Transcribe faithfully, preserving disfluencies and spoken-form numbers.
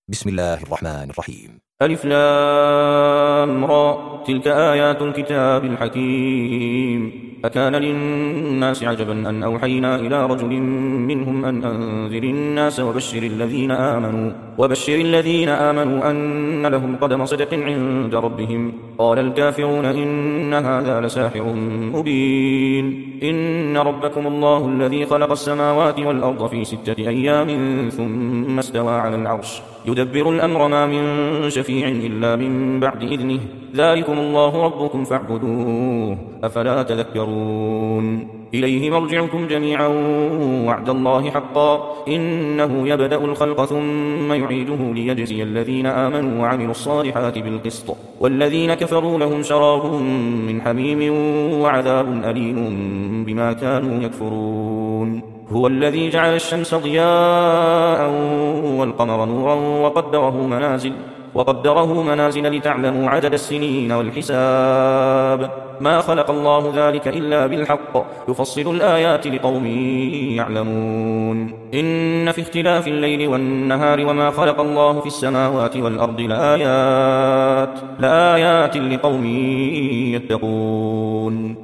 بسم الله الرحمن الرحيم. ألف لام را تلك آيات الكتاب الحكيم أكان للناس عجبا أن أوحينا إلى رجل منهم أن أنذر الناس وبشر الذين آمنوا وبشر الذين آمنوا أن لهم قدم صدق عند ربهم قال الكافرون إن هذا لساحر مبين إن ربكم الله الذي خلق السماوات والأرض في ستة أيام ثم استوى على العرش يدبر الأمر ما من شفيع إلا من بعد إذنه ذلكم الله ربكم فاعبدوه أفلا تذكرون إليه مرجعكم جميعا وعد الله حقا إنه يبدأ الخلق ثم يعيده ليجزي الذين آمنوا وعملوا الصالحات بالقسط والذين كفروا لهم شراب من حميم وعذاب أليم بما كانوا يكفرون هو الذي جعل الشمس ضياء والقمر نورا وقدره منازل وقدره منازل لتعلموا عدد السنين والحساب ما خلق الله ذلك إلا بالحق يفصل الآيات لقوم يعلمون إن في اختلاف الليل والنهار وما خلق الله في السماوات والأرض لآيات, لآيات لقوم يتقون.